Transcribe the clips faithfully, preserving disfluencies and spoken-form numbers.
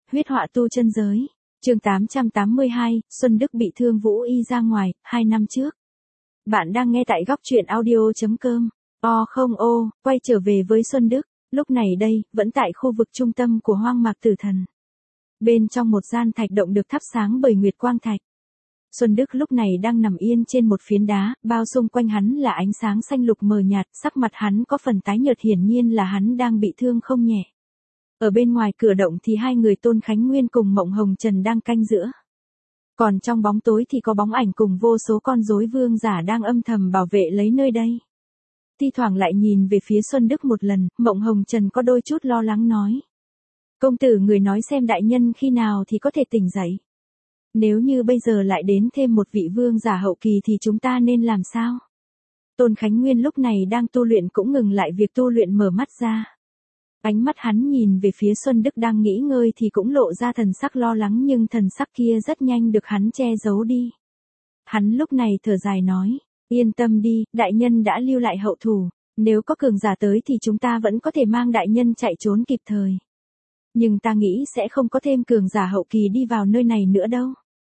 Huyết họa tu chân giới. Chương tám trăm tám mươi hai, Xuân Đức bị thương Vũ Y ra ngoài, hai năm trước. Bạn đang nghe tại góc truyện audio.com. O không ô, quay trở về với Xuân Đức, lúc này đây, vẫn tại khu vực trung tâm của hoang mạc tử thần. Bên trong một gian thạch động được thắp sáng bởi nguyệt quang thạch. Xuân Đức lúc này đang nằm yên trên một phiến đá, bao xung quanh hắn là ánh sáng xanh lục mờ nhạt, sắc mặt hắn có phần tái nhợt, hiển nhiên là hắn đang bị thương không nhẹ. Ở bên ngoài cửa động thì hai người Tôn Khánh Nguyên cùng Mộng Hồng Trần đang canh giữa. Còn trong bóng tối thì có bóng ảnh cùng vô số con rối vương giả đang âm thầm bảo vệ lấy nơi đây. Thi thoảng lại nhìn về phía Xuân Đức một lần, Mộng Hồng Trần có đôi chút lo lắng nói. Công tử người nói xem đại nhân khi nào thì có thể tỉnh dậy. Nếu như bây giờ lại đến thêm một vị vương giả hậu kỳ thì chúng ta nên làm sao? Tôn Khánh Nguyên lúc này đang tu luyện cũng ngừng lại việc tu luyện, mở mắt ra. Ánh mắt hắn nhìn về phía Xuân Đức đang nghỉ ngơi thì cũng lộ ra thần sắc lo lắng, nhưng thần sắc kia rất nhanh được hắn che giấu đi. Hắn lúc này thở dài nói, yên tâm đi, đại nhân đã lưu lại hậu thủ, nếu có cường giả tới thì chúng ta vẫn có thể mang đại nhân chạy trốn kịp thời. Nhưng ta nghĩ sẽ không có thêm cường giả hậu kỳ đi vào nơi này nữa đâu.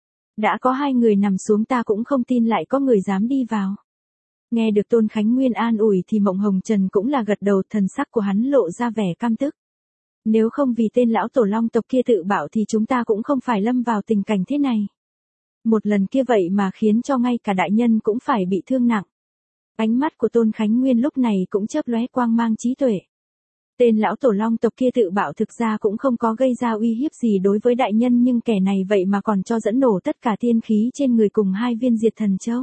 Đã có hai người nằm xuống, ta cũng không tin lại có người dám đi vào. Nghe được Tôn Khánh Nguyên an ủi thì Mộng Hồng Trần cũng là gật đầu, thần sắc của hắn lộ ra vẻ căm tức. Nếu không vì tên lão tổ long tộc kia tự bảo thì chúng ta cũng không phải lâm vào tình cảnh thế này. Một lần kia vậy mà khiến cho ngay cả đại nhân cũng phải bị thương nặng. Ánh mắt của Tôn Khánh Nguyên lúc này cũng chớp lóe quang mang trí tuệ. Tên lão tổ long tộc kia tự bảo thực ra cũng không có gây ra uy hiếp gì đối với đại nhân, nhưng kẻ này vậy mà còn cho dẫn nổ tất cả tiên khí trên người cùng hai viên diệt thần châu.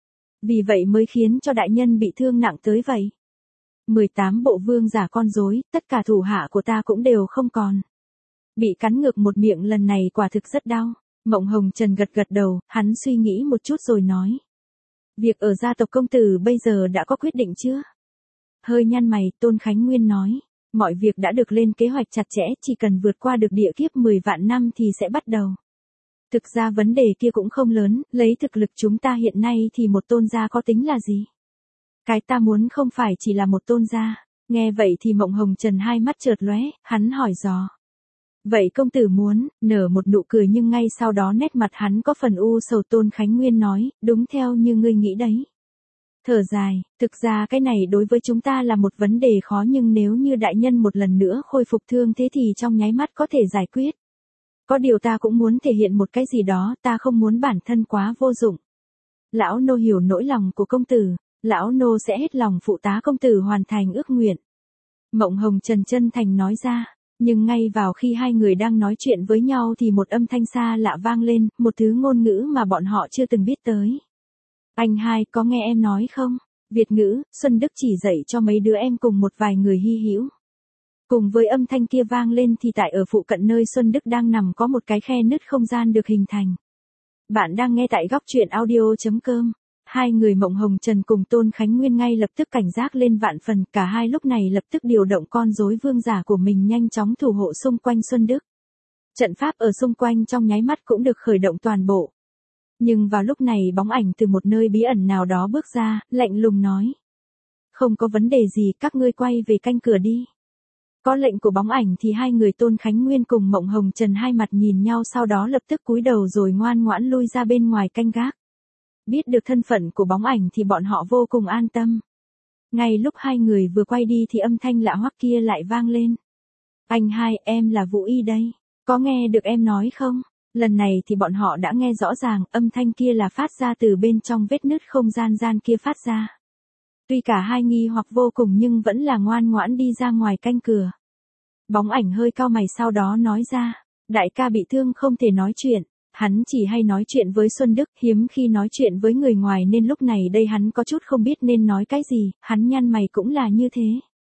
Vì vậy mới khiến cho đại nhân bị thương nặng tới vậy. mười tám bộ vương giả con rối, tất cả thủ hạ của ta cũng đều không còn. Bị cắn ngược một miệng lần này quả thực rất đau. Mộng Hồng Trần gật gật đầu, hắn suy nghĩ một chút rồi nói. Việc ở gia tộc công tử bây giờ đã có quyết định chưa? Hơi nhăn mày, Tôn Khánh Nguyên nói. Mọi việc đã được lên kế hoạch chặt chẽ, chỉ cần vượt qua được địa kiếp mười vạn năm thì sẽ bắt đầu. Thực ra vấn đề kia cũng không lớn, lấy thực lực chúng ta hiện nay thì một tôn gia có tính là gì? Cái ta muốn không phải chỉ là một tôn gia. Nghe vậy thì Mộng Hồng Trần hai mắt chợt lóe, hắn hỏi dò. Vậy công tử muốn, nở một nụ cười nhưng ngay sau đó nét mặt hắn có phần u sầu. Tôn Khánh Nguyên nói, đúng theo như ngươi nghĩ đấy. Thở dài, thực ra cái này đối với chúng ta là một vấn đề khó, nhưng nếu như đại nhân một lần nữa khôi phục thương thế thì trong nháy mắt có thể giải quyết. Có điều ta cũng muốn thể hiện một cái gì đó, ta không muốn bản thân quá vô dụng. Lão nô hiểu nỗi lòng của công tử, lão nô sẽ hết lòng phụ tá công tử hoàn thành ước nguyện. Mộng Hồng Trần chân thành nói ra, nhưng ngay vào khi hai người đang nói chuyện với nhau thì một âm thanh xa lạ vang lên, một thứ ngôn ngữ mà bọn họ chưa từng biết tới. Anh hai, có nghe em nói không? Việt ngữ, Xuân Đức chỉ dạy cho mấy đứa em cùng một vài người hy hữu. Cùng với âm thanh kia vang lên thì tại ở phụ cận nơi Xuân Đức đang nằm có một cái khe nứt không gian được hình thành. Bạn đang nghe tại góc truyện audio.com. Hai người Mộng Hồng Trần cùng Tôn Khánh Nguyên ngay lập tức cảnh giác lên vạn phần, cả hai lúc này lập tức điều động con rối vương giả của mình nhanh chóng thủ hộ xung quanh Xuân Đức. Trận pháp ở xung quanh trong nháy mắt cũng được khởi động toàn bộ. Nhưng vào lúc này bóng ảnh từ một nơi bí ẩn nào đó bước ra, lạnh lùng nói. Không có vấn đề gì, các ngươi quay về canh cửa đi. Có lệnh của bóng ảnh thì hai người Tôn Khánh Nguyên cùng Mộng Hồng Trần hai mặt nhìn nhau, sau đó lập tức cúi đầu rồi ngoan ngoãn lui ra bên ngoài canh gác. Biết được thân phận của bóng ảnh thì bọn họ vô cùng an tâm. Ngay lúc hai người vừa quay đi thì âm thanh lạ hoắc kia lại vang lên. Anh hai, em là Vũ Y đây. Có nghe được em nói không? Lần này thì bọn họ đã nghe rõ ràng, âm thanh kia là phát ra từ bên trong vết nứt không gian gian kia phát ra. Tuy cả hai nghi hoặc vô cùng nhưng vẫn là ngoan ngoãn đi ra ngoài canh cửa. Bóng ảnh hơi cau mày sau đó nói ra, đại ca bị thương không thể nói chuyện, hắn chỉ hay nói chuyện với Xuân Đức, hiếm khi nói chuyện với người ngoài nên lúc này đây hắn có chút không biết nên nói cái gì, hắn nhăn mày cũng là như thế.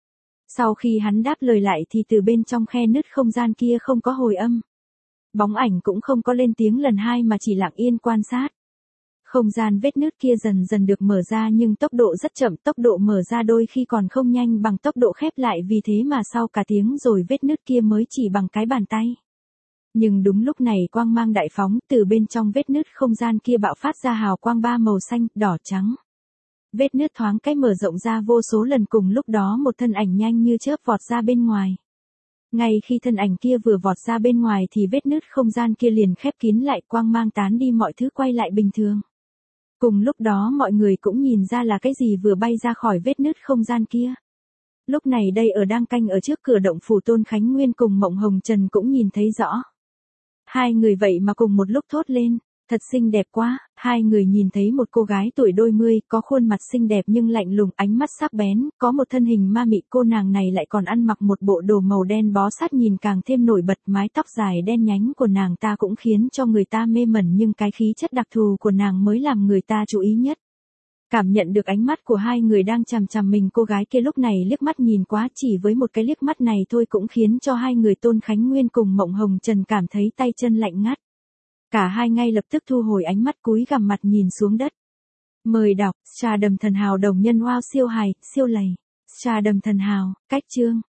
Sau khi hắn đáp lời lại thì từ bên trong khe nứt không gian kia không có hồi âm. Bóng ảnh cũng không có lên tiếng lần hai mà chỉ lặng yên quan sát. Không gian vết nứt kia dần dần được mở ra nhưng tốc độ rất chậm, tốc độ mở ra đôi khi còn không nhanh bằng tốc độ khép lại, vì thế mà sau cả tiếng rồi vết nứt kia mới chỉ bằng cái bàn tay. Nhưng đúng lúc này quang mang đại phóng, từ bên trong vết nứt không gian kia bạo phát ra hào quang ba màu xanh, đỏ, trắng. Vết nứt thoáng cái mở rộng ra vô số lần, cùng lúc đó một thân ảnh nhanh như chớp vọt ra bên ngoài. Ngay khi thân ảnh kia vừa vọt ra bên ngoài thì vết nứt không gian kia liền khép kín lại, quang mang tán đi, mọi thứ quay lại bình thường. Cùng lúc đó mọi người cũng nhìn ra là cái gì vừa bay ra khỏi vết nứt không gian kia. Lúc này đây ở đang canh ở trước cửa động phủ Tôn Khánh Nguyên cùng Mộng Hồng Trần cũng nhìn thấy rõ. Hai người vậy mà cùng một lúc thốt lên, thật xinh đẹp quá. Hai người nhìn thấy một cô gái tuổi đôi mươi, có khuôn mặt xinh đẹp nhưng lạnh lùng, ánh mắt sắc bén, có một thân hình ma mị. Cô nàng này lại còn ăn mặc một bộ đồ màu đen bó sát, nhìn càng thêm nổi bật. Mái tóc dài đen nhánh của nàng ta cũng khiến cho người ta mê mẩn, nhưng cái khí chất đặc thù của nàng mới làm người ta chú ý nhất. Cảm nhận được ánh mắt của hai người đang chằm chằm mình, cô gái kia lúc này liếc mắt nhìn quá, chỉ với một cái liếc mắt này thôi cũng khiến cho hai người Tôn Khánh Nguyên cùng Mộng Hồng Trần cảm thấy tay chân lạnh ngắt. Cả hai ngay lập tức thu hồi ánh mắt, cúi gằm mặt nhìn xuống đất. Mời đọc, Trà Đầm Thần Hào đồng nhân wow siêu hài, siêu lầy. Trà Đầm Thần Hào, cách chương.